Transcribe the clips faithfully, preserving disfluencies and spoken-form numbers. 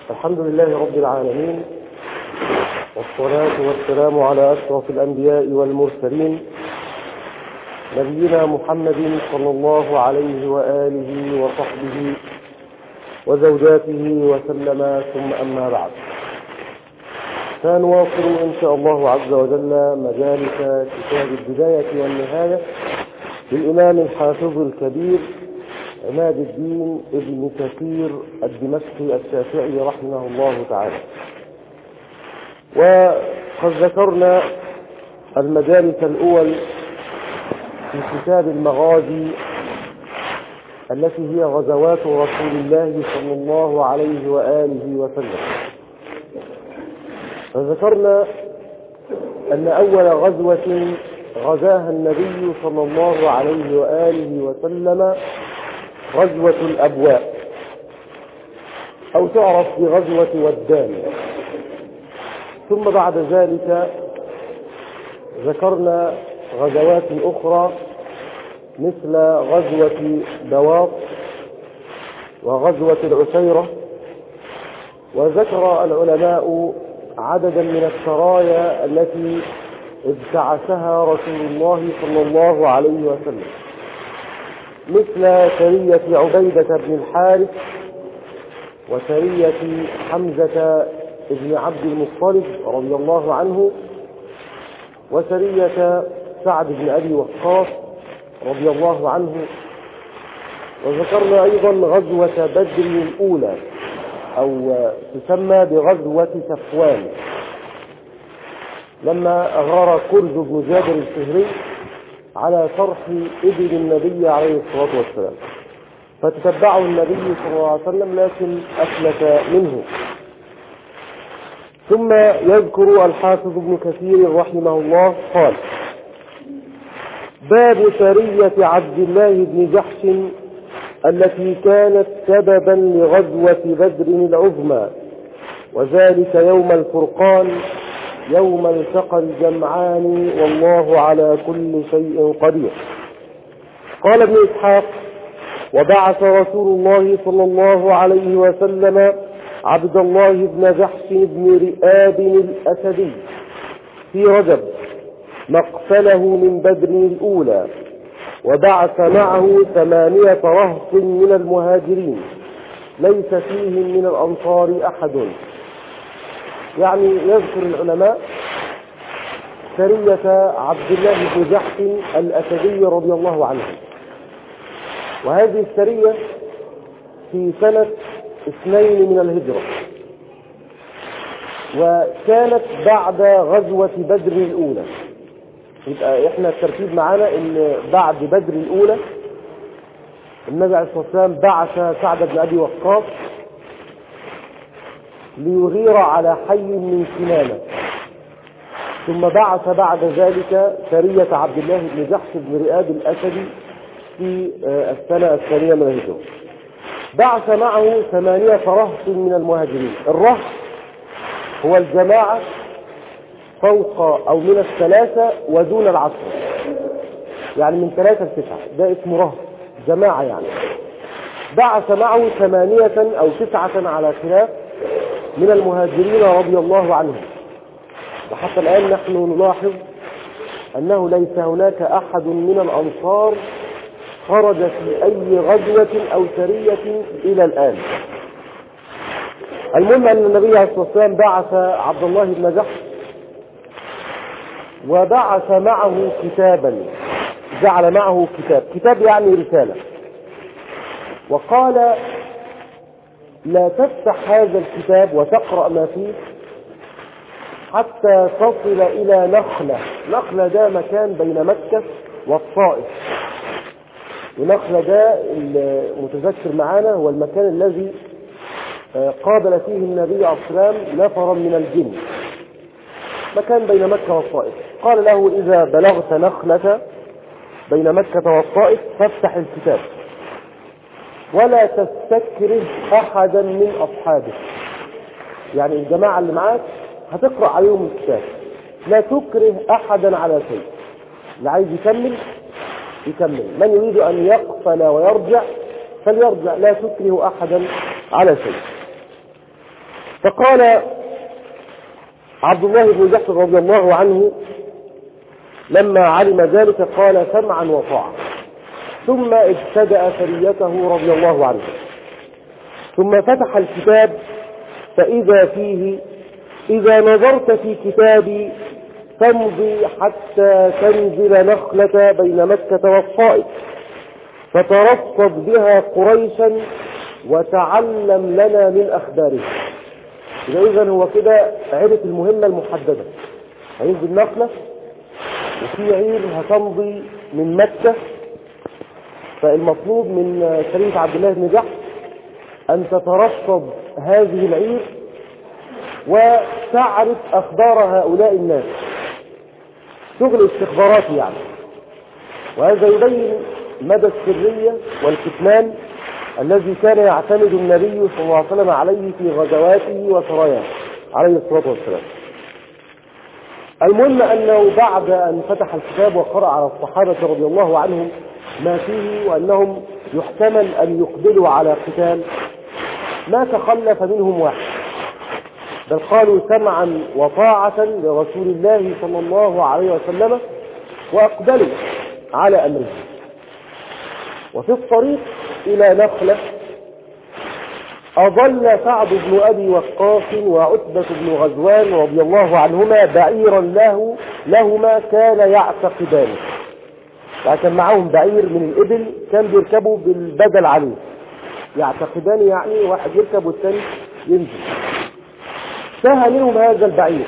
الحمد لله رب العالمين، والصلاة والسلام على أشرف الأنبياء والمرسلين نبينا محمد صلى الله عليه وآله وصحبه وزوجاته وسلم، ثم أما بعد، سنواصل إن شاء الله عز وجل مجالس كتاب البداية والنهاية للإمام الحافظ الكبير عماد الدين ابن كثير الدمشقي الشافعي رحمه الله تعالى. وقد ذكرنا المجالس الأول في كتاب المغازي التي هي غزوات رسول الله صلى الله عليه وآله وسلم، فذكرنا أن أول غزوة غزاها النبي صلى الله عليه وآله وسلم غزوة الأبواء، أو تعرف بغزوة ودان. ثم بعد ذلك ذكرنا غزوات أخرى مثل غزوة بواط وغزوة العسيرة، وذكر العلماء عددا من السرايا التي ابتعثها رسول الله صلى الله عليه وسلم، مثل سرية عبيدة بن الحارث، وسرية حمزة بن عبد المطلب رضي الله عنه، وسرية سعد بن أبي وقاص رضي الله عنه. وذكرنا أيضا غزوة بدر الأولى، أو تسمى بغزوة صفوان، لما أغار كرز بن جابر الفهري على فرح إبل النبي عليه الصلاة والسلام، فتتبعه النبي صلى الله عليه وسلم لكن أفلت منه. ثم يذكر الحافظ ابن كثير رحمه الله قال: باب سرية عبد الله بن جحش التي كانت سببا لغزوة بدر العظمى، وذلك يوم الفرقان يوم التقى الجمعان والله على كل شيء قدير. قال ابن إسحاق: وبعث رسول الله صلى الله عليه وسلم عبد الله بن جحش بن رئاب الأسدي في رجب مقتله من بدر الأولى، وبعث معه ثمانية رهط من المهاجرين ليس فيهم من الأنصار أحد. يعني يذكر العلماء سرية عبد الله بن جحش الأسدي رضي الله عنه، وهذه السرية في سنة اثنين من الهجرة، وكانت بعد غزوة بدر الأولى. يبقى احنا الترتيب معانا ان بعد بدر الأولى النبي عليه الصلاة والسلام بعث سعد بن أبي وقاص ليغير على حي من كنانة، ثم بعث بعد ذلك سرية عبد الله بن جحش بن رئاب الأسدي في السنة الثانية من الهجرة. بعث معه ثمانية رهط من المهاجرين. الرهط هو الجماعة فوق أو من الثلاثة ودون العشرة، يعني من ثلاثة لتسعة، ده اسمه رهط، جماعة يعني. بعث معه ثمانية أو تسعة على خلاف من المهاجرين رضي الله عنهم. وحتى الآن نحن نلاحظ أنه ليس هناك أحد من الأنصار خرج في أي غزوة أو سرية إلى الآن. المهم أن النبي عليه الصلاة والسلام بعث عبد الله بن جحش، وبعث معه كتابا، جعل معه كتاب، كتاب يعني رسالة، وقال: لا تفتح هذا الكتاب وتقرأ ما فيه حتى تصل إلى نخلة. نخلة ده مكان بين مكة والطائف، ونخلة ده المتذكر معانا هو المكان الذي قابل فيه النبي عليه الصلاة والسلام نفرا من الجن، مكان بين مكة والطائف. قال له: إذا بلغت نخلة بين مكة والطائف فافتح الكتاب، ولا تستكره أحدا من أصحابه، يعني الجماعة اللي معاك هتقرأ عليهم الكتاب، لا تكره أحدا على شيء، اللي عايز يكمل يكمل، من يريد أن يقفل ويرجع فليرجع، لا تكره أحدا على شيء. فقال عبد الله بن جحش رضي الله عنه لما علم ذلك قال سمعا وطاعة، ثم ابتدأ سريته رضي الله عنه، ثم فتح الكتاب فإذا فيه: إذا نظرت في كتابي تمضي حتى تنزل نخلة بين مكة والطائف فترصد بها قريشا وتعلم لنا من أخباره. إذا هو كده عرف المهمة المحددة، هينزل نخلة وفي عير هتمضي من مكة، فالمطلوب من سرية عبد الله بن جحش أن تترصد هذه العير وتعرف أخبار هؤلاء الناس، شغل استخباراتي يعني. وهذا يبين مدى السرية والكتمان الذي كان يعتمد النبي صلى الله عليه وسلم عليه في غزواته وسراياه عليه الصلاة والسلام. المهم أنه بعد أن فتح الكتاب وقرأ على الصحابة رضي الله عنهم ما فيه وأنهم يحتمل أن يقبلوا على قتال، ما تخلف منهم واحد، بل قالوا سمعا وطاعة لرسول الله صلى الله عليه وسلم وأقبلوا على أمره. وفي الطريق إلى نخلة أضل سعد بن أبي وقاص وعتبة بن غزوان رضي الله عنهما بعيرا له لهما كان يعتقدان، كان معهم بعير من الإبل كان بيركبوا بالبدل عليه، يعتقدان يعني واحد يركب والثاني ينزل. سهى منهم هذا البعير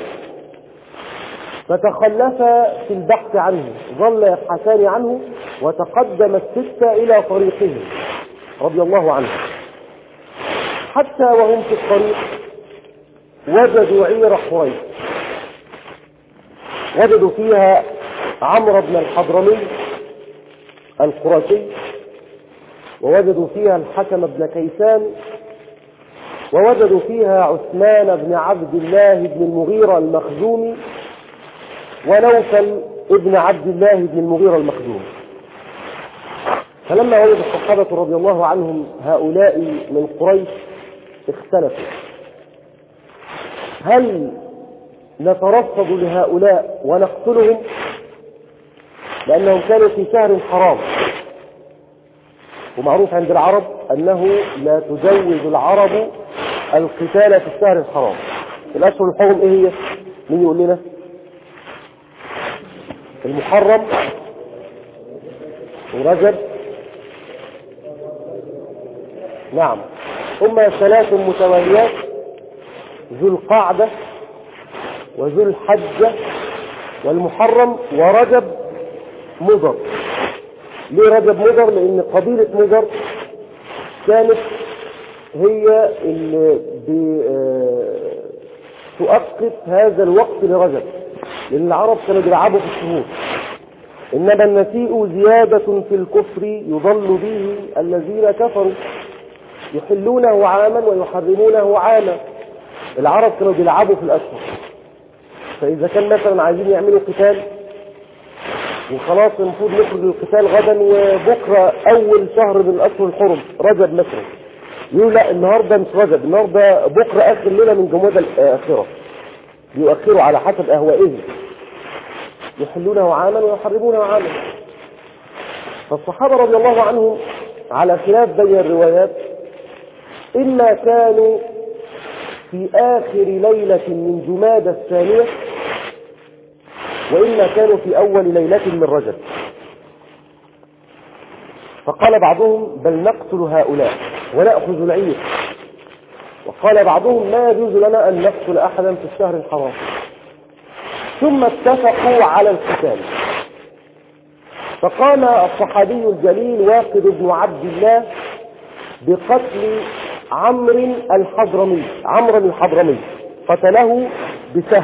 فتخلفا في البحث عنه، ظل يبحثان عنه، وتقدم الستة إلى طريقهم رضي الله عنه، حتى وهم في الطريق وجدوا عير قريش، وجدوا فيها عمرو بن الحضرمي القرشي، ووجدوا فيها الحكم بن كيسان، ووجدوا فيها عثمان بن عبد الله بن المغيرة المخزومي، ونوفل ابن عبد الله بن المغيرة المخزومي. فلما وجد الصحابة رضي الله عنهم هؤلاء من قريش اختلفوا: هل نترصد لهؤلاء ونقتلهم؟ لأنهم كانوا في شهر حرام، ومعروف عند العرب أنه لا تجوز العرب القتال في الشهر الحرام. الأشهر الحرم إيه هي؟ مين يقول لنا؟ المحرم ورجب، نعم، هما ثلاث متواليات: ذو القعدة وذو الحجة والمحرم ورجب مضر. ليه رجب مضر؟ لأن قبيلة مضر كانت هي اللي تؤقت هذا الوقت لرجب، لأن العرب كانوا بيلعبوا في الشهور. إنما النسيء زيادة في الكفر يضل به الذين كفروا، يحلونه عاما ويحرمونه عاما. العرب كانوا بيلعبوا في الأشهر، فإذا كان مثلا عايزين يعملوا قتال وخلاص المفروض نخرج للقتال غدا، وبكرة أول شهر من الأشهر الحرم رجب مثلا، يقول لا النهاردة مش رجب، النهاردة بكرة آخر ليلة من جماد الآخرة، يؤخروا على حسب أهوائهم، يحلونه عاما ويحرمونه عاما. فالصحابة رضي الله عنهم على خلاف بين الروايات، إما كانوا في آخر ليلة من جماد الثانية، وإما كانوا في أول ليلة من رجب. فقال بعضهم بل نقتل هؤلاء ونأخذ العير، وقال بعضهم ما يجوز لنا أن نقتل أحدا في الشهر الحرام. ثم اتفقوا على القتال، فقام الصحابي الجليل واقد بن عبد الله بقتل عمرو الحضرمي، عمرو الحضرمي قتله بسهم.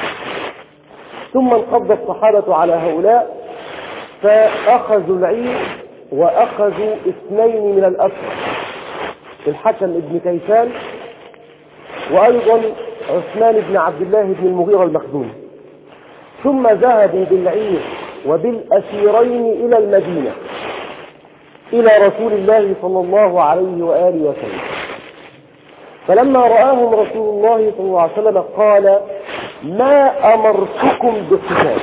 ثم انقض الصحابة على هؤلاء فأخذوا العير وأخذوا اثنين من الأسرى، الحكم ابن كيسان وأيضا عثمان بن عبد الله بن المغيرة المخزومي. ثم ذهبوا بالعير وبالأسيرين إلى المدينة إلى رسول الله صلى الله عليه وآله وسلم. فلما رآهم رسول الله صلى الله عليه وسلم قال ما أمرتكم بالقتال.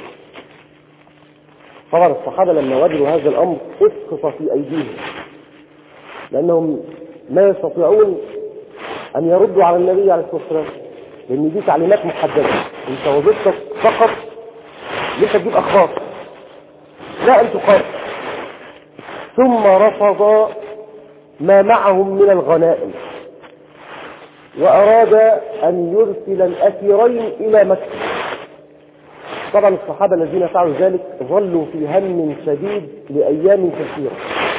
طبعا الصحابة لما وجدوا هذا الأمر اسقط في أيديهم، لأنهم ما يستطيعون أن يردوا على النبي عليه الصلاة والسلام، لأن دي تعليمات محددة، أنت وظيفتك فقط ليس تجيب أخبار، لا أن تقاتل. ثم رفض ما معهم من الغنائم، وأراد أن يرسل الأسيرين إلى مكة. طبعا الصحابة الذين فعلوا ذلك ظلوا في هم شديد لأيام كثيرة،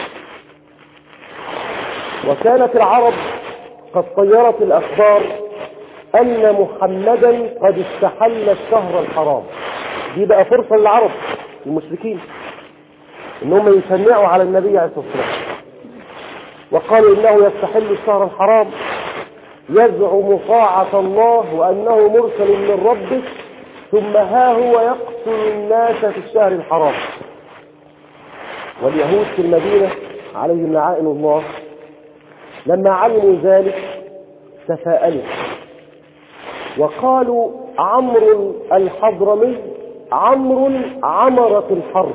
وكانت العرب قد طيرت الأخبار أن محمدا قد استحل الشهر الحرام. دي بقى فرصة للعرب المشركين إنهم يسمعوا على النبي عليه الصلاة والسلام، وقالوا إنه يستحل الشهر الحرام، يزعم طاعة الله وأنه مرسل من ربه، ثم ها هو يقتل الناس في الشهر الحرام. واليهود في المدينة عليهم لعائن الله لما علموا ذلك تفاءلوا وقالوا عمرو الحضرمي عمرو عمرت الحرب،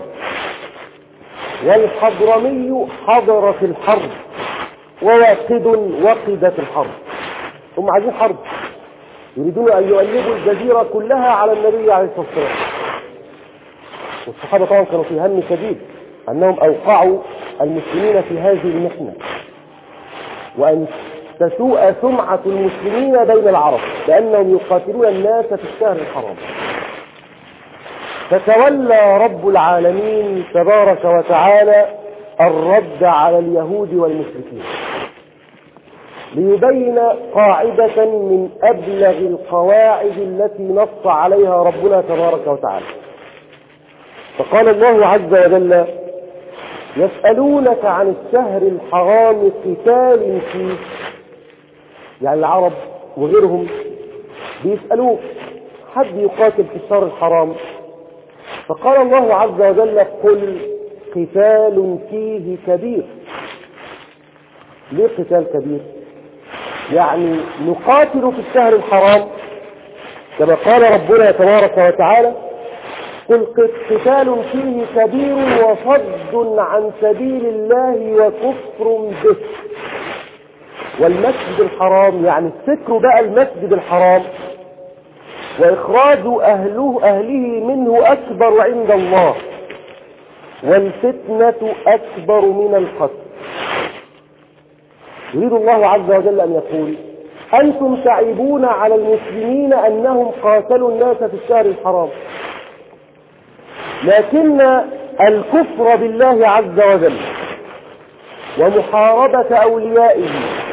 والحضرمي حضرت الحرب، وواقد وقدت الحرب. هم عايزين حرب، يريدون أن يؤلبوا الجزيرة كلها على النبي عليه الصلاة والسلام. والصحابة طبعا كانوا في هم شديد أنهم أوقعوا المسلمين في هذه المحنة، وأن تسوء سمعة المسلمين بين العرب لأنهم يقاتلون الناس في الشهر الحرام. فتولى رب العالمين تبارك وتعالى الرد على اليهود والمشركين، ليبين قاعدة من أبلغ القواعد التي نص عليها ربنا تبارك وتعالى. فقال الله عز وجل يسألونك عن الشهر الحرام قتال فيه، يعني العرب وغيرهم بيسألوك حد يقاتل في الشهر الحرام؟ فقال الله عز وجل قل قتال فيه كبير. ليه قتال كبير؟ يعني نقاتل في الشهر الحرام كما قال ربنا تبارك وتعالى قل قتال فيه كبير وصد عن سبيل الله وكفر به والمسجد الحرام، يعني الفكر بقى المسجد الحرام وإخراج أهله, أهله منه أكبر عند الله، والفتنة أكبر من القتل. يريد الله عز وجل أن يقول أنتم تعيبون على المسلمين أنهم قاتلوا الناس في الشهر الحرام، لكن الكفر بالله عز وجل ومحاربة أوليائه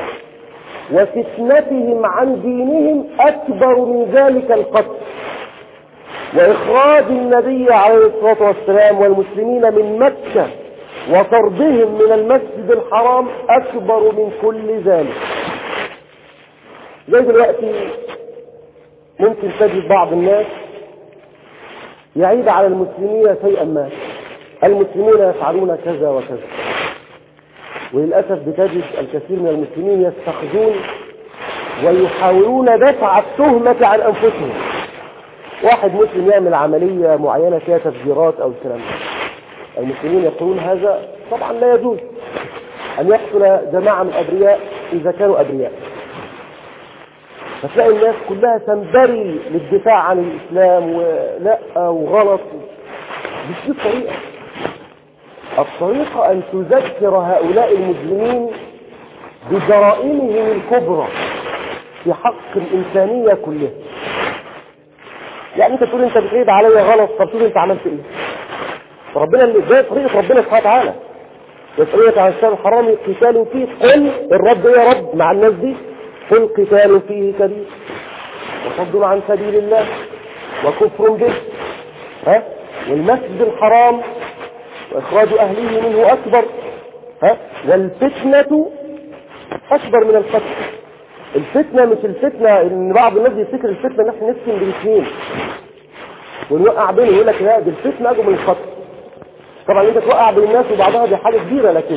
وفتنتهم عن دينهم أكبر من ذلك القتل، وإخراج النبي عليه الصلاة والسلام والمسلمين من مكة وطردهم من المسجد الحرام أكبر من كل ذلك. زي دلوقتي ممكن تجد بعض الناس يعيب على المسلمين شيئا ما، المسلمون يفعلون كذا وكذا، وللأسف بتجد الكثير من المسلمين يستخزون ويحاولون دفع التهمة عن أنفسهم. واحد مسلم يعمل عملية معينة فيها تفجيرات أو الكلام ده، المسلمين يقولون هذا طبعا لا يجوز أن يقتل جماعة من الأبرياء إذا كانوا أبرياء. فتلاقي الناس كلها تنبري للدفاع عن الإسلام ولا وغلط. مش دي الطريقة. الطريقة أن تذكر هؤلاء المجرمين بجرائمهم الكبرى في حق الإنسانية كلها. يعني أنت تقول أنت بتعيب عليا غلط، طب تقول أنت عملت إيه؟ ربنا اللي زي طريقة ربنا سبحانه وتعالى يسألونك عن الشهر الحرام قتال فيه، قل الرب يا رب مع الناس دي قل قتال فيه كبير وصد عن سبيل الله وكفر به ها والمسجد الحرام وإخراج أهله منه أكبر ها والفتنة أكبر من القتل. الفتنة مش الفتنة إن بعض الناس يفتكر الفتنة نحن نسكن بالاثنين ونوقع بينه، يقول لك لا دي الفتنة أكبر من القتل. طبعا انت توقع بين الناس وبعضها دي حاجة كبيرة، لكن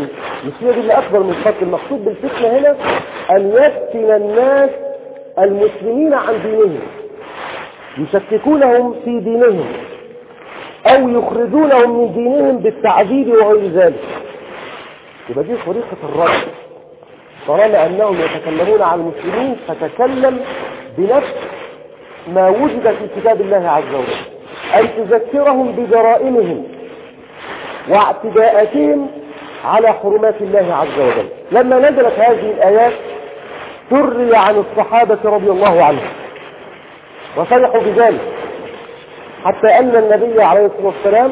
مش هي دي اللي أكبر من القتل. المقصود بالفتنة هنا أن يفتن الناس المسلمين عن دينهم، يشككونهم في دينهم أو يخرجونهم من دينهم بالتعذيب وغير ذلك. يبقى دي طريقة الرد. طالما أنهم يتكلمون عن المسلمين فتكلم بنفس ما وجد في كتاب الله عز وجل، أن تذكرهم بجرائمهم واعتداءاتهم على حرمات الله عز وجل. لما نزلت هذه الآيات سري عن الصحابة رضي الله عنهم وفرحوا بذلك، حتى أن النبي عليه الصلاة والسلام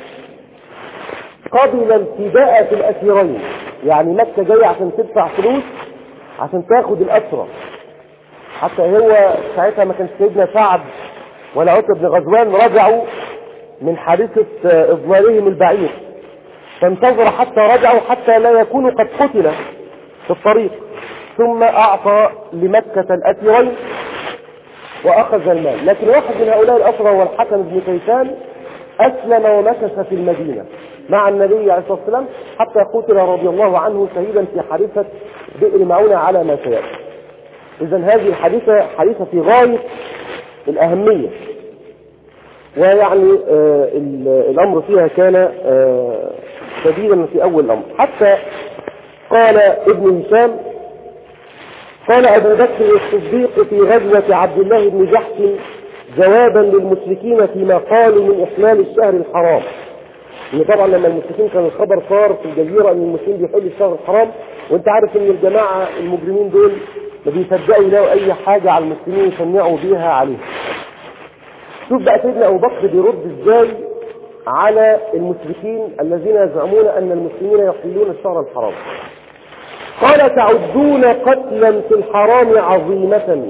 قبل الفداء في الأسيرين. يعني مكة جاية عشان تدفع فلوس عشان تاخد الأسرى، حتى هو ساعتها ما كان سيدنا سعد ولا عتبة بن غزوان رجعوا من حادثة إضلالهم البعير، فانتظر حتى رجعوا حتى لا يكونوا قد قتل في الطريق، ثم أعطى لمكة الأسيرين وأخذ المال. لكن واحد من هؤلاء الأسرى هو الحكم بن كيسان أسلم ومكث في المدينة مع النبي عليه الصلاة والسلام حتى قتل رضي الله عنه شهيدا في حادثة بئر معونة على ما سيأتي. إذن هذه الحادثة حادثة في غاية الأهمية، ويعني آه الأمر فيها كان آه شديدا في أول الأمر. حتى قال ابن هشام قال أبو بكر الصديق في غزوة عبد الله بن جحش جوابا للمشركين فيما قالوا من إحلال الشهر الحرام. إن طبعا لما المشركين كان الخبر صار في الجزيرة أن المسلمين بيحلوا الشهر الحرام، وأنت عارف أن الجماعة المجرمين دول ما بيصدقوا يلاقوا أي حاجة على المسلمين يشنعوا بيها عليه. شوف بقى سيدنا أبو بكر بيرد إزاي على المشركين الذين يزعمون أن المسلمين يحلون الشهر الحرام. قال تعدون قتلا في الحرام عظيمة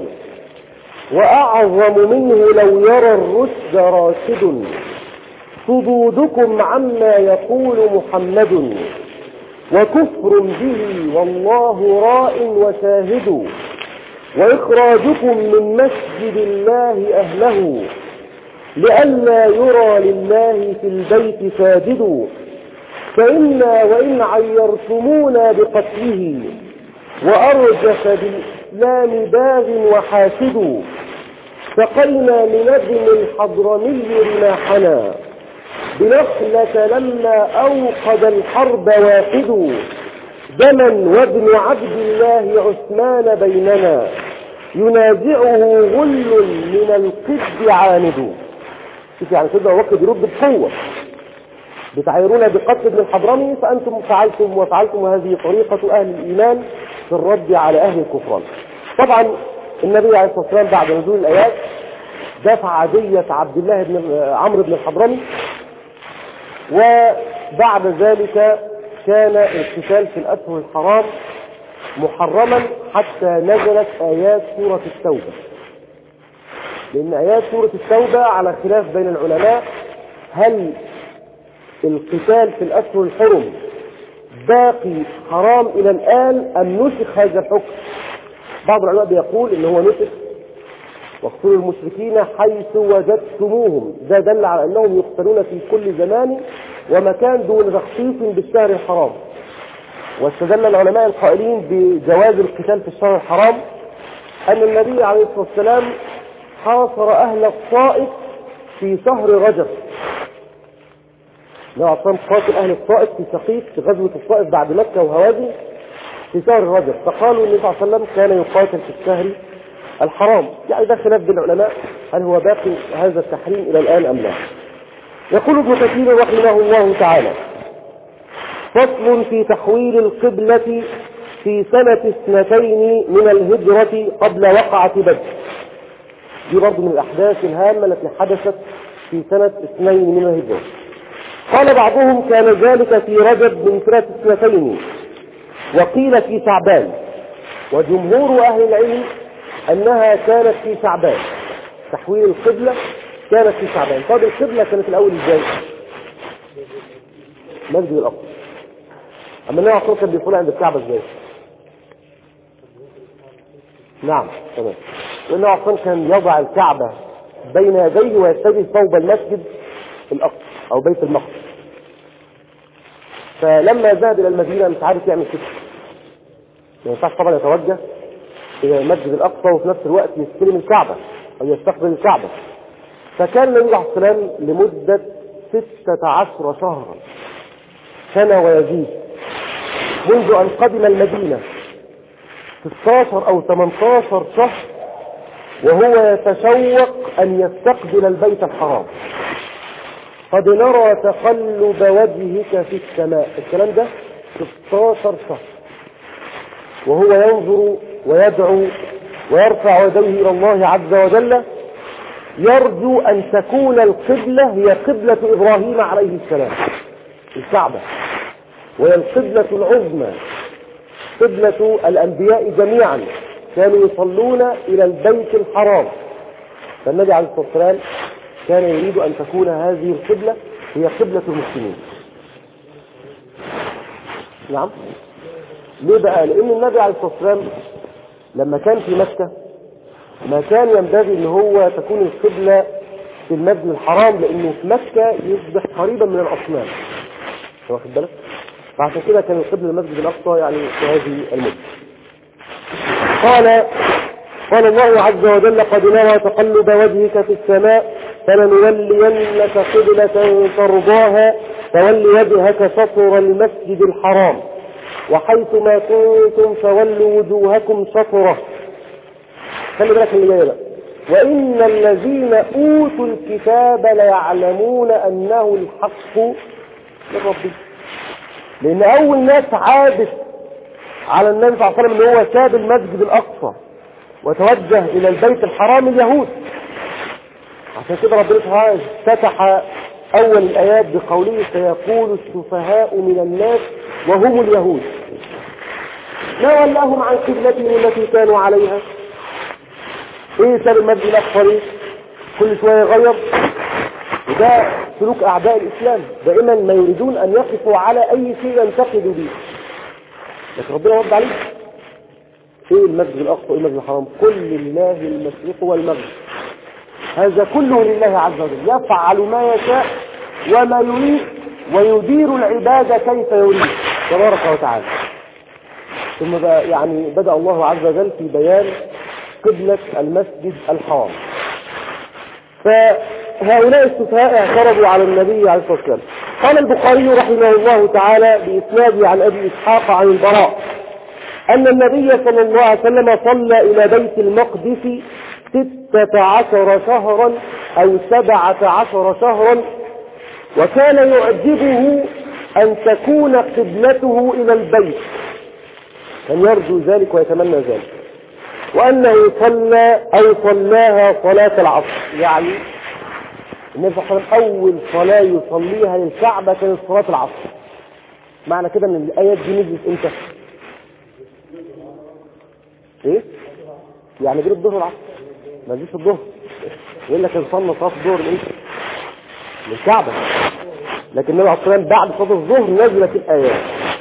وأعظم منه لو يرى الرشد راشد، صدودكم عما يقول محمد وكفر به والله راء وشاهد، وإخراجكم من مسجد الله أهله لئلا يرى لله في البيت ساجد، فإنا وإن عيرتمونا بقتله وأرجف بالإسلام باغ وحاسد، سقينا لنجم الحضرمي رماحنا بنخلة لما أوقد الحرب واحد، دما وابن عبد الله عثمان بيننا ينازعه غل من القد عاند. شوف يعني سيدنا أبو بكر بيرد بقوة، بتعيرون بقتل ابن الحضرمي فأنتم فعلتم وفعلتم، وهذه طريقة أهل الإيمان في الرد على أهل الكفران. طبعا النبي عليه الصلاة والسلام بعد نزول الآيات دفع عدية عبد الله بن عمرو بن الحضرمي، وبعد ذلك كان القتال في الأشهر الحرام محرما حتى نزلت آيات سورة التوبة. لأن آيات سورة التوبة على خلاف بين العلماء، هل القتال في الأشهر الحرم باقي حرام إلى الآن أم نسخ هذا الحكم؟ بعض العلماء بيقول إن هو نسخ، واقتلوا المشركين حيث وجدتموهم، ده دل على أنهم يقتلون في كل زمان ومكان دون تخصيص بالشهر الحرام. واستدل العلماء القائلين بجواز القتال في الشهر الحرام أن النبي عليه الصلاة والسلام حاصر أهل الطائف في شهر رجب. النبي عليه الصلاة والسلام قاتل أهل الطائف في سقيف في غزوة الطائف بعد مكة وهوازن في شهر رجب، فقالوا النبي صلى الله عليه وسلم كان يقاتل في الشهر الحرام. يعني ده خلاف بين العلماء هل هو باقي هذا التحريم إلى الآن أم لا. يقول ابن كثير رحمه الله تعالى: فصل في تحويل القبلة في سنة اثنتين من الهجرة قبل وقعة بدر. دي برضو من الأحداث الهامة التي حدثت في سنة اثنين من الهجرة. قال بعضهم كان ذلك في رجب من سنة اثنتين، وقيل في شعبان، وجمهور أهل العلم أنها كانت في شعبان. تحويل القبلة كانت في شعبان. طب القبلة كانت الأول إزاي؟ مسجد الأقصى. أما النبي عليه الصلاة والسلام بيقول عند الكعبة إزاي؟ نعم تمام. لأنه أصلا كان يضع الكعبة بين يديه ويتجه صوب المسجد الأقصى أو بيت المقدس. فلما ذهب الى المدينه مش عارف يعمل كده، ما ينفعش طبعا يتوجه الى المسجد الاقصى وفي نفس الوقت يستلم الكعبه او يستقبل الكعبه. فكان النبي عليه الصلاه والسلام لمده ستة عشر شهرا سنه ويزيد منذ ان قدم المدينه، ستة عشر او ثمانية عشر شهر وهو يتشوق ان يستقبل البيت الحرام. قد نرى تقلب وجهك في السماء، الكلام ده ستة عشر شهر وهو ينظر ويدعو ويرفع يديه الى الله عز وجل، يرجو ان تكون القبلة هي قبلة ابراهيم عليه السلام، الكعبة، وهي القبلة العظمى، قبلة الانبياء جميعا، كانوا يصلون الى البيت الحرام. فالنبي عليه الصلاة والسلام كان يريد ان تكون هذه القبلة هي قبلة المسلمين. نعم. ليه بقى؟ لان النبي عليه الصلاة والسلام لما كان في مكة ما كان ينبغي ان هو تكون القبلة في المسجد الحرام، لانه في مكة يصبح قريبا من الاصنام، واخد بالك؟ فعشان كده كان القبلة المسجد الاقصى يعني في هذه المدة. قال قال الله عز وجل: قد نرى تقلب وجهك في السماء فلنولينك قبلة ترضاها فول وجهك شطر المسجد الحرام وحيث ما كنتم فولوا وجوهكم شطره. خلي بالك اللي جاي بقى: وإن الذين أوتوا الكتاب ليعلمون أنه الحق من ربهم. لأن أول ناس عادت على النبي صلى الله عليه وسلم أنه هو ساب المسجد الأقصى وتوجه إلى البيت الحرام اليهود. عشان كده ربنا سبحانه فتح أول الآيات بقوله: سيقول السفهاء من الناس وهم اليهود ما ولاهم عن قبلتهم التي كانوا عليها. ايه سبب المسجد الاقصى؟ كل شويه يغير، وده سلوك اعداء الاسلام، دائما ما يريدون ان يقفوا على اي شيء ينتقدوا به. لكن ربنا رد عليه: ايه المسجد الاقصى وايه المسجد الحرام؟ كل لله المشرق والمغرب، هذا كله لله عز وجل، يفعل ما يشاء وما يريد ويدير العباد كيف يريد تبارك وتعالى. ثم بقى يعني بدأ الله عز وجل في بيان قبلة المسجد الحرام. فهؤلاء السفهاء اعترضوا على النبي عليه الصلاة والسلام. قال البخاري رحمه الله تعالى بإسناده عن أبي إسحاق عن البراء أن النبي صلى الله عليه وسلم صلى إلى بيت المقدس ستة عشر شهرا أو سبعة عشر شهرا، وكان يعجبه أن تكون قبلته إلى البيت، كان يرجو ذلك ويتمنى ذلك، وأنه صلى أو صلاها صلاة العصر. يعني النبي صلى الله عليه وسلم أول صلاة يصليها للكعبة كانت صلاة العصر. معنى كده أن الآيات دي نزلت إمتى؟ إيه؟ يعني غير الظهر والعصر، ما نزلش الظهر. يقول لك نصلي صلاة الظهر لإمتى؟ للكعبة. لكن النبي عليه الصلاة والسلام بعد صلاة الظهر نزلت الآيات.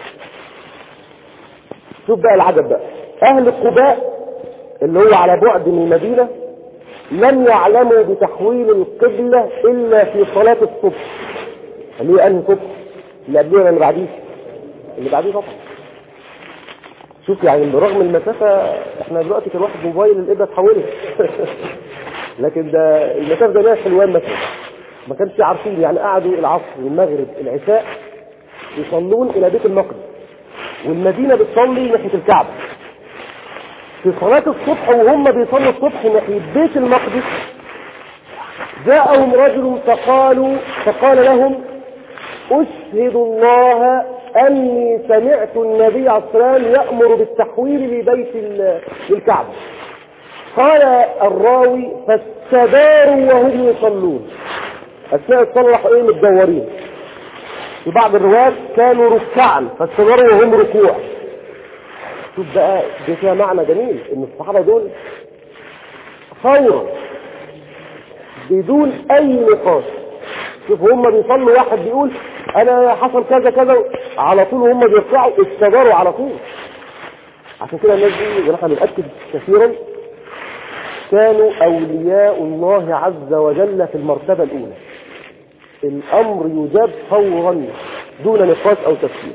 شوف بقى العجب بقى: أهل قباء اللي هو على بعد من المدينة لم يعلموا بتحويل القبلة إلا في صلاة الصبح. اللي هي أنهي صبح؟ اللي قبليه ولا اللي بعديه؟ اللي بعديه طبعا. شوف يعني برغم المسافة، احنا دلوقتي كان واحد موبايل الإبرة تحوله لكن ده المسافة ده ناس حلوان مثلا ما كانش عارفين، يعني قعدوا العصر والمغرب العشاء يصلون إلى بيت المقدس، والمدينة بتصلي ناحية الكعبة. في صلاة الصبح وهم بيصلوا الصبح ناحية بيت المقدس جاءهم رجل فقالوا فقال لهم: أشهد الله أني سمعت النبي عليه الصلاة والسلام يأمر بالتحويل لبيت الكعبة. قال الراوي: فاستداروا وهم يصلون، أثناء الصلاة ايه متدورين. في بعض الروايات كانوا ركعا فاستداروا وهم ركوع. شوف بقى دي فيها معنى جميل، ان الصحابة دول فورا بدون اي نقاش. شوف هم بيصلوا واحد بيقول انا حصل كذا كذا، على طول هم بيرفعوا استداروا على طول. عشان كده الناس دي ونحن بنأكد كثيرا كانوا اولياء الله عز وجل في المرتبة الاولى. الامر يجاب فورا دون نقاش أو تفسير.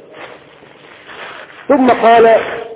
ثم قال: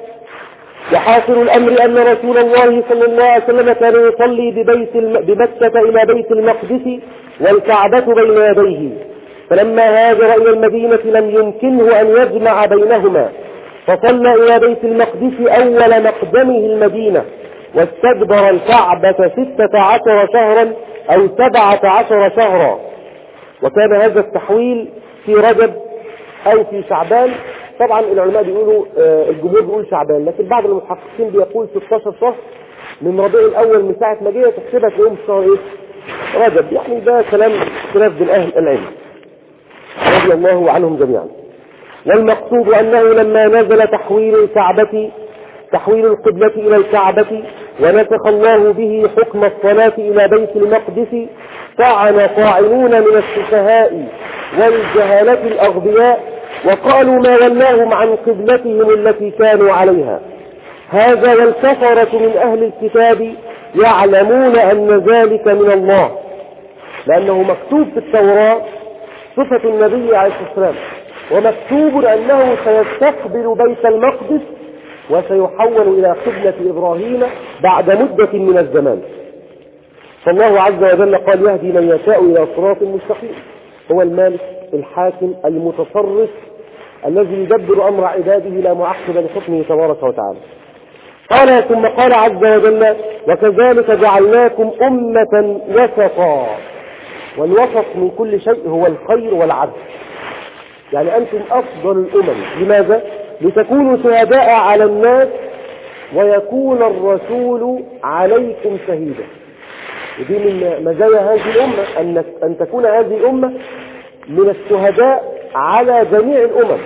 وحاصل الأمر أن رسول الله صلى الله عليه وسلم كان يصلي ببيت الم... بمكة إلى بيت المقدس والكعبة بين يديه، فلما هاجر إلى المدينة لم يمكنه أن يجمع بينهما، فصلى إلى بيت المقدس أول مقدمه المدينة، واستدبر الكعبة ستة عشر شهرا أو سبعة عشر شهرا. وكان هذا التحويل في رجب أو في شعبان. طبعا العلماء بيقولوا آه الجمهور بيقول شعبان، لكن بعض المحققين بيقول ستاشر شهر من ربيع الأول من ساعة ما جه تحسبها تلاقيهم في شهر إيه؟ رجب. يعني ده كلام خلاف بين أهل العلم رضي الله عنهم جميعا. والمقصود أنه لما نزل تحويل الكعبة تحويل القبلة إلى الكعبة ونسخ الله به حكم الصلاة إلى بيت المقدس، طعن طاعنون من السفهاء والجهالة الأغبياء وقالوا ما ولاهم عن قبلتهم التي كانوا عليها. هذا والكفرة من أهل الكتاب يعلمون أن ذلك من الله، لأنه مكتوب في التوراة صفة النبي عليه الصلاة والسلام، ومكتوب أنه سيستقبل بيت المقدس وسيحول إلى قبلة إبراهيم بعد مدة من الزمان. فالله عز وجل قال: يهدي من يشاء إلى صراط مستقيم. هو المالك الحاكم المتصرف الذي يدبر أمر عباده لا معقب لحكمه تبارك وتعالى. قال: ثم قال عز وجل: وكذلك جعلناكم أمة وسطا. والوسط من كل شيء هو الخير والعدل، يعني أنتم أفضل الأمم. لماذا؟ لتكونوا شهداء على الناس ويكون الرسول عليكم شهيدا. ودي من مزايا هذه الأمة، أن أن تكون هذه الأمة من الشهداء على جميع الأمم.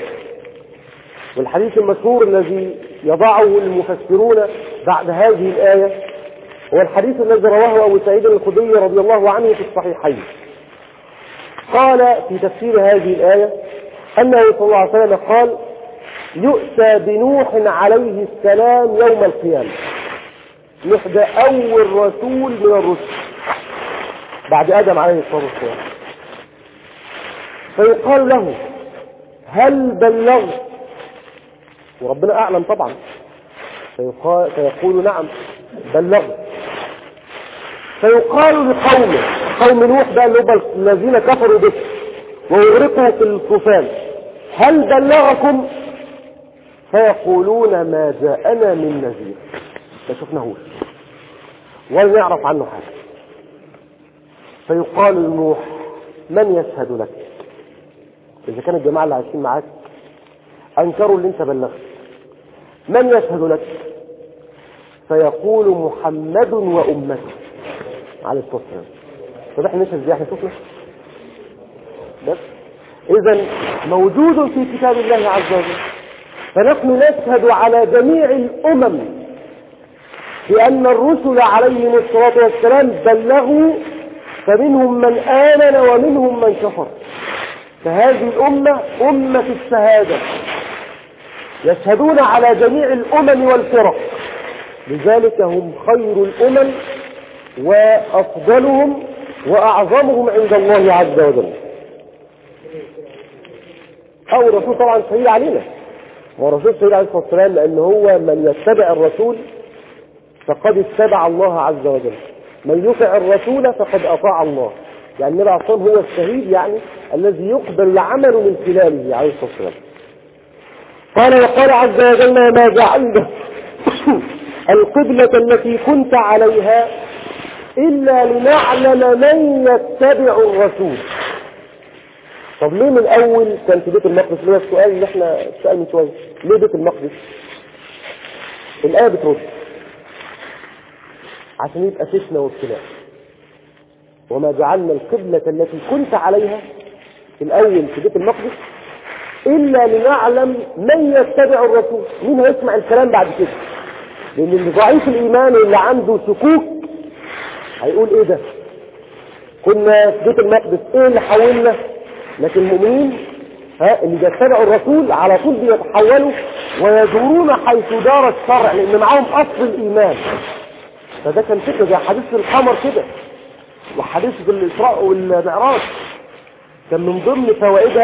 والحديث المشهور الذي يضعه المفسرون بعد هذه الآية هو الحديث الذي رواه أبو سعيد الخدري رضي الله عنه في الصحيحين. قال في تفسير هذه الآية أنه صلى الله عليه وسلم قال: يؤتى بنوح عليه السلام يوم القيامة. نوح ده أول رسول من الرسل بعد آدم عليه الصلاة والسلام. فيقال له: هل بلغت؟ وربنا أعلم طبعا. فيقول: نعم بلغت. فيقال لقومه، قوم نوح ده اللي هم الذين كفروا به ويغرقوا في الطوفان: هل بلغكم؟ فيقولون: ما جاءنا من نذير، ما شفناهوش ولا نعرف عنه حاجة. فيقال لنوح: من يشهد لك؟ إذا كان الجماعة اللي عايشين معاك أنكروا اللي انت بلغت، من يشهد لك؟ فيقول: محمد وأمته عليه الصلاة والسلام. طب احنا نشهد ازاي؟ احنا شفنا بس. إذن موجود في كتاب الله عز وجل، فنحن نشهد على جميع الأمم بأن الرسل عليهم الصلاة والسلام بلغوا، فمنهم من آمن ومنهم من كفر. فهذه الأمة أمة الشهادة، يشهدون على جميع الأمم والفرق، لذلك هم خير الأمم وأفضلهم وأعظمهم عند الله عز وجل. أو الرسول طبعا شهيد علينا، هو الرسول شهيد عليه الصلاة والسلام، لأنه هو من يتبع الرسول فقد اتبع الله عز وجل، من يطع الرسول فقد أطاع الله. يعني النبي عليه الصلاة والسلام هو الشهيد، يعني الذي يقبل العمل من خلاله عليه الصلاة والسلام. قال: وقال عز وجل: ما جعلنا القبلة التي كنت عليها إلا لنعلم من يتبع الرسول. طب ليه من الأول كان في بيت المقدس؟ ليه السؤال اللي احنا سأل من شوية، ليه بيت المقدس؟ الآية بترد عشان يبقى فتنة وابتلاء. وما جعلنا القبلة التي كنت عليها في الأول في بيت المقدس إلا لنعلم من يتبع الرسول. مين هيسمع الكلام بعد كده؟ لأن اللي ضعيف الإيمان واللي عنده شكوك هيقول: إيه ده؟ كنا في بيت المقدس، إيه اللي حولنا؟ لكن المؤمنين ها اللي بيتبعوا الرسول على طول بيتحولوا ويدورون حيث دار الشرع، لأن معاهم أصل الإيمان. فده كان فكرة زي حديث القمر كده، وحديث الإسراء والمعراج كان من ضمن فوائدها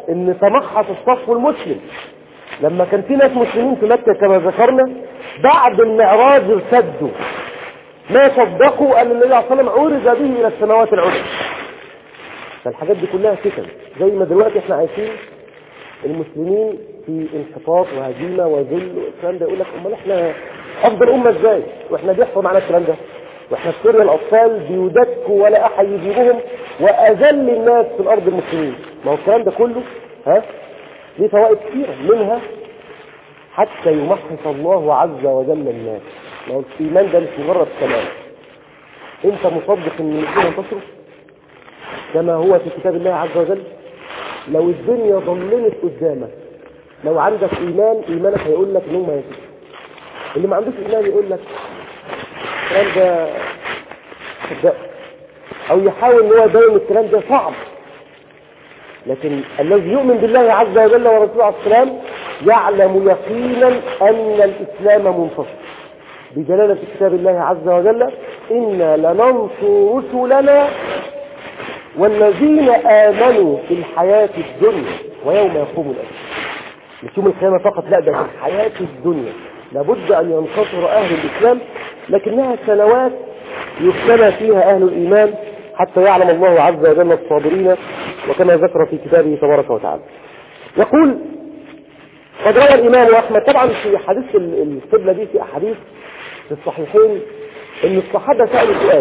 ان تمحص الصف المسلم. لما كان في ناس مسلمين في مكة كما ذكرنا بعد المعراج ارتدوا، ما صدقوا ان النبي صلى الله عليه وسلم عرج به الى السماوات العلى. فالحاجات دي كلها فتن، زي ما دلوقتي احنا عايشين المسلمين في انحطاط وهزيمه وذل والكلام ده. يقول لك امال احنا افضل امه ازاي واحنا بيحصل معانا الكلام ده، واحنا في سوريا الاطفال بيدكوا ولا احد يجيبهم واذل الناس في الارض المسلمين. ما هو الكلام ده كله ها ليه فوائد كثيره، منها حتى يمحص الله عز وجل الناس. ما هو الايمان ده مش مجرد كلام. انت مصدق ان المسلمين ينتصروا كما هو في كتاب الله عز وجل؟ لو الدنيا ضلمت قدامك، لو عندك ايمان ايمانك هيقول لك انهم هينتصروا. اللي ما عندوش ايمان يقول لك الكلام ده صدق، او يحاول ان هو يبين الكلام ده صعب. لكن الذي يؤمن بالله عز وجل ورسوله عليه السلام يعلم يقينا ان الاسلام منتصر بجلالة كتاب الله عز وجل: إنا لننصر رسلنا والذين آمنوا في الحياة الدنيا ويوم يقوم الأشهاد. مش يوم القيامة فقط، لا، ده في الحياة الدنيا لابد أن ينتصر أهل الإسلام، لكنها سنوات يبتلى فيها أهل الإيمان حتى يعلم الله عز وجل الصابرين، وكما ذكر في كتابه تبارك وتعالى. يقول: قد روى الإمام أحمد، طبعا في حديث القبلة دي في أحاديث في الصحيحين ان الصحابة سألوا سؤال: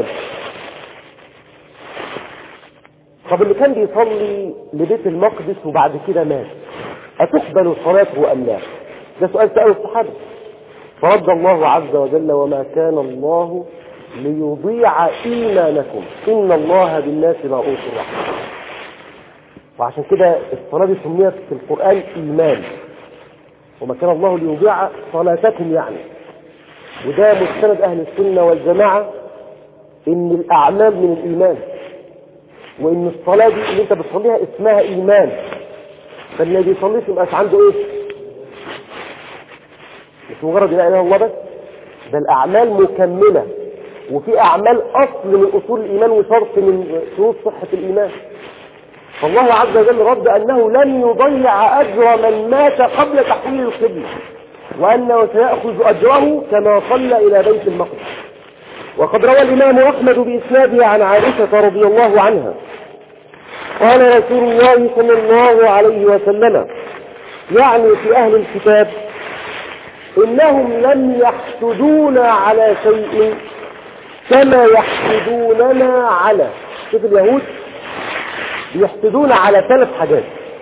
طب اللي كان بيصلي لبيت المقدس وبعد كده مات أتقبل صلاته أم لا؟ ده سؤال سأله الصحابة. فرد الله عز وجل: وما كان الله ليضيع إيمانكم إن الله بالناس رؤوف رحيم. وعشان كده الصلاة دي سميت في القرآن إيمان. وما كان الله ليضيع صلاتكم يعني. وده مستند أهل السنة والجماعة إن الأعمال من الإيمان، وإن الصلاة دي اللي أنت بتصليها اسمها إيمان. فاللي بيصليش يبقاش عنده إيه؟ مش مجرد لا إله إلا الله بس، ده الأعمال مكملة، وفي أعمال أصل من أصول الإيمان وشرط من شروط صحة الإيمان. فالله عز وجل رد أنه لن يضيع أجر من مات قبل تحويل القبلة، وأنه سيأخذ أجره كما صلى إلى بيت المقدس. وقد روى الإمام أحمد بإسناده عن عائشة رضي الله عنها قال رسول الله صلى الله عليه وسلم، يعني في أهل الكتاب: إنهم لم يحسدونا على شيء كما يحسدوننا على. شوف اليهود يحسدون على ثلاث حاجات: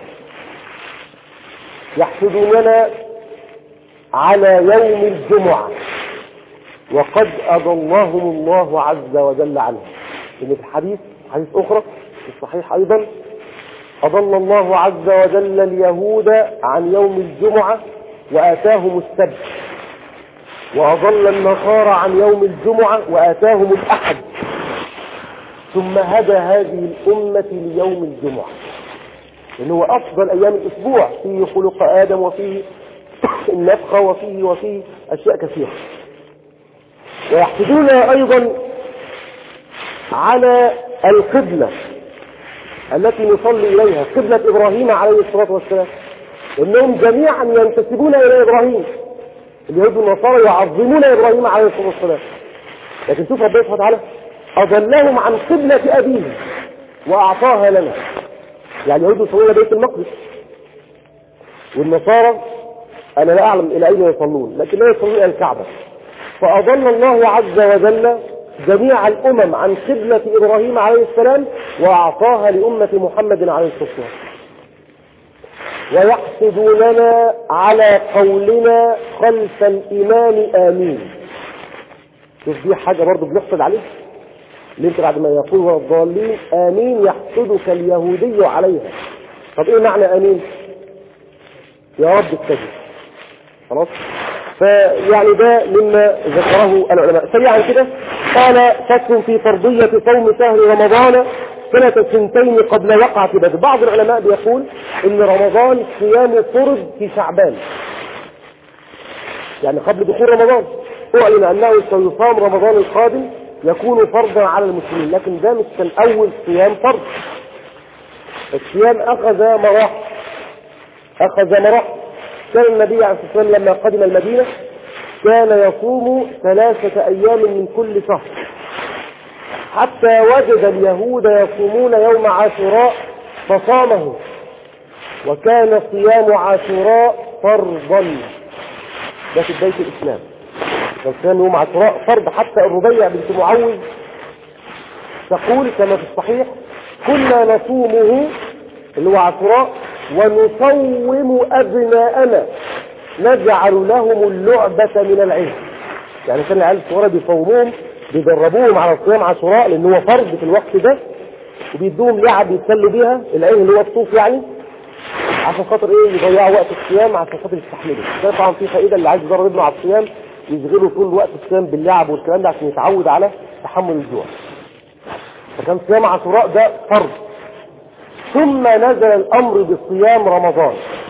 يحسدوننا على يوم الجمعة، وقد أضلهم الله عز وجل عنه. إن في الحديث حديث أخرى في الصحيح أيضا: أضل الله عز وجل اليهود عن يوم الجمعة وآتاهم السبت، وأضل النصارى عن يوم الجمعة وآتاهم الأحد، ثم هدى هذه الأمة ليوم الجمعة، لأنه هو أفضل أيام الأسبوع، فيه خلق آدم وفيه النفخة وفيه وفيه أشياء كثيرة. ويحسدون أيضا على القبلة التي نصلي إليها، قبلة إبراهيم عليه الصلاة والسلام، إنهم جميعا ينتسبون إلى إبراهيم. اليهود والنصارى يعظمون إبراهيم عليه الصلاة والسلام، لكن شوف ربنا سبحانه وتعالى أضلهم عن قبلة أبيهم وأعطاها لنا. يعني اليهود يصلون بيت المقدس، والنصارى أنا لا أعلم إلى أين يصلون، لكن لا يصلون إلى الكعبة. فأضل الله عز وجل جميع الأمم عن قبلة إبراهيم عليه السلام وأعطاها لأمة محمد عليه الصلاة والسلام. ويحسدوننا على قولنا خلف الإمام آمين. شوف دي حاجة برضو بنحسد عليه، اللي انت بعد ما يقول الضالين آمين يحسدك اليهودي عليها. طب ايه معنى آمين؟ يا رب استجب. خلاص؟ فيعني ده مما ذكره العلماء. سريعا كده قال: فصل في فرضية صوم شهر رمضان سنة سنتين قبل وقعة بدر. بعض العلماء بيقول ان رمضان صيام فرض في شعبان، يعني قبل دخول رمضان اعلن انه سيصام رمضان القادم يكون فرضا على المسلمين، لكن ده مش كان اول صيام فرض. الصيام اخذ مراحل. أخذ مرح. كان النبي عليه الصلاة والسلام لما قدم المدينة كان يصوم ثلاثة أيام من كل شهر، حتى وجد اليهود يصومون يوم عاشوراء فصامه، وكان صيام عاشوراء فرضا. ده في بداية الإسلام كان صيام يوم عاشوراء فرض. حتى الربيع بنت معوذ تقول كما في الصحيح: كنا نصومه اللي هو عاشوراء ونصوم أبناءنا نجعل لهم اللعبة من العز. يعني كان العيال الصغيرة بيصوموهم بيدربوهم على صيام عاشوراء لأن هو فرض في الوقت ده، وبيدوهم لعب يتسلوا بيها، العين اللي هو الصوف يعني، عشان خاطر ايه؟ يضيعوا وقت الصيام عشان خاطر يستحملوا. ده طبعا في فائده، اللي عايز يدرب ابنه على الصيام يشغله طول وقت الصيام باللعب والكلام ده عشان يتعود على تحمل الجوع. فكان صيام عاشوراء ده فرض. ثم نزل الامر بصيام رمضان،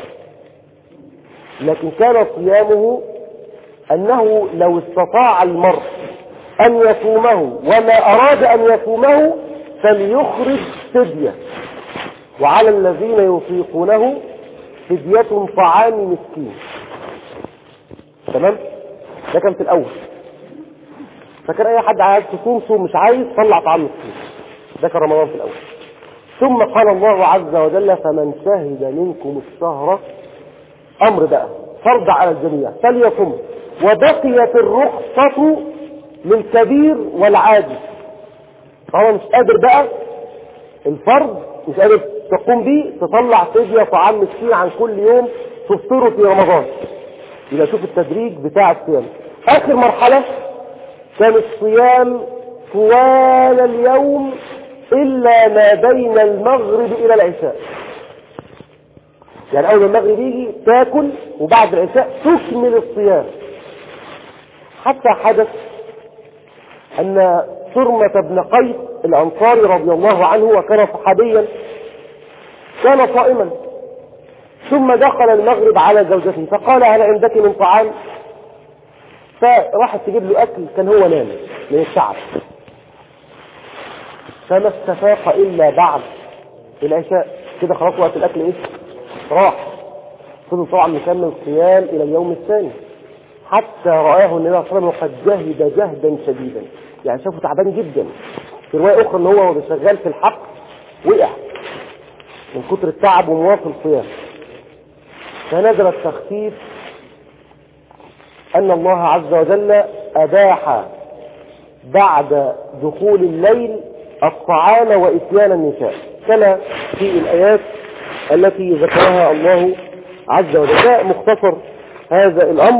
لكن كان صيامه انه لو استطاع المرء ان يصومه وما اراد ان يصومه فليخرج فدية، وعلى الذين يطيقونه فدية طعام مسكين. تمام؟ ده كان في الاول. فكان اي حد عايز تصوم صوم، مش عايز طلع طعام مسكين. ده كان رمضان في الاول. ثم قال الله عز وجل: فمن شهد منكم الشهر، امر بقى فرض على الجميع، فليصم. وبقيت الرخصة للكبير والعاجز. فهو مش قادر بقى الفرض، مش قادر تقوم بيه، تطلع فدية طعام مسكين عن كل يوم تفطره في رمضان. يبقى شوف التدريج بتاع الصيام. اخر مرحلة كان الصيام طوال اليوم الا ما بين المغرب الى العشاء. يعني اول ما المغرب يجي تاكل، وبعد العشاء تكمل الصيام. حتى حدث ان سرمة بن قيس الانصاري رضي الله عنه، وكان صحابيا، كان صائما، ثم دخل المغرب على زوجته فقال: هل عندك من طعام؟ فراحت تجيب له اكل، كان هو نام من التعب، فما استفاق الا بعد العشاء. كده خلاص وقت الاكل ايه؟ راح. فضل طبعا مكمل صيام الى اليوم الثاني، حتى رآه النبي صلى الله عليه وسلم وقد جهد جهدا شديدا، يعني شافه تعبان جدا. في رواية اخرى ان هو شغال في الحق وقع من كتر التعب ومواصل صيام. فنزل التخفيف ان الله عز وجل اباح بعد دخول الليل الطعام واتيان النساء، كما في الايات التي ذكرها الله عز وجل. ده مختصر هذا الامر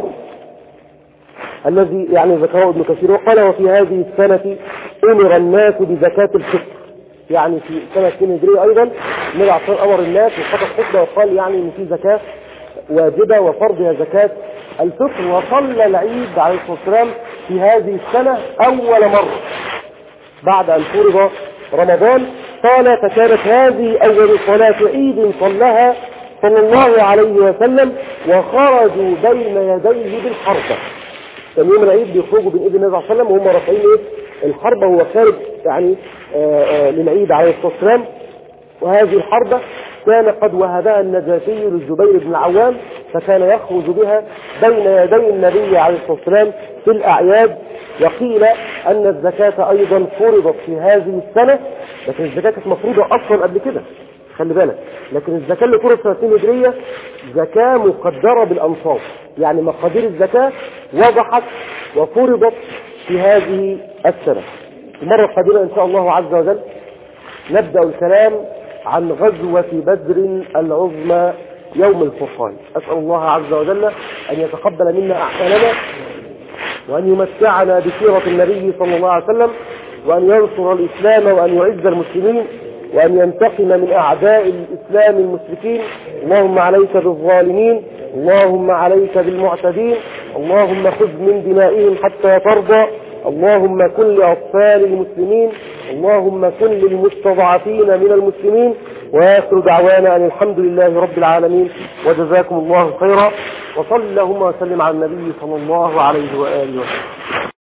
الذي يعني ذكره ابن كثير. وقال: وفي هذه السنة امر الناس بزكاة الفطر. يعني في سنة اثنين هجرية ايضا النبي عليه الصلاة امر الناس وخطب خطبة وقال يعني ان في زكاة واجبة وفرضها زكاة الفطر. وصلى العيد عليه الصلاة والسلام في هذه السنة اول مرة بعد ان فرض رمضان. قال: فكانت هذه اول صلاة عيد صلىها صلى الله عليه وسلم، وخرجوا بين يديه بالحربة. كان يوم العيد بيخرجوا بين ايد النبي صلى الله عليه وسلم وهم رافعين ايه؟ الحربة، وهو خارج يعني آآ آآ للعيد عليه الصلاة والسلام. وهذه الحربة كان قد وهبها النجاشي للزبير بن العوام، فكان يخرج بها بين يدي النبي عليه الصلاة والسلام في الأعياد. وقيل أن الزكاة أيضا فرضت في هذه السنة، لكن الزكاة كانت مفروضة أصلا قبل كده، خلي بالك. لكن الزكاة اللي فرضت سنة اثنين هجرية زكاة مقدرة بالأنصاف، يعني مقادير الزكاة وضحت وفرضت في هذه السنة. المرة القادمة إن شاء الله عز وجل نبدأ الكلام عن غزوة بدر العظمى يوم الفرقان. أسأل الله عز وجل أن يتقبل منا أعمالنا، وأن يمتعنا بسيرة النبي صلى الله عليه وسلم، وأن ينصر الإسلام وأن يعز المسلمين، وأن ينتقم من أعداء الإسلام المشركين. اللهم عليك بالظالمين، اللهم عليك بالمعتدين، اللهم خذ من دمائهم حتى ترضى، اللهم كن لأطفال المسلمين، اللهم كن للمستضعفين من المسلمين. وآخر دعوانا أن الحمد لله رب العالمين، وجزاكم الله خيرا، وصلى اللهم وسلم على النبي صلى الله عليه وآله وسلم.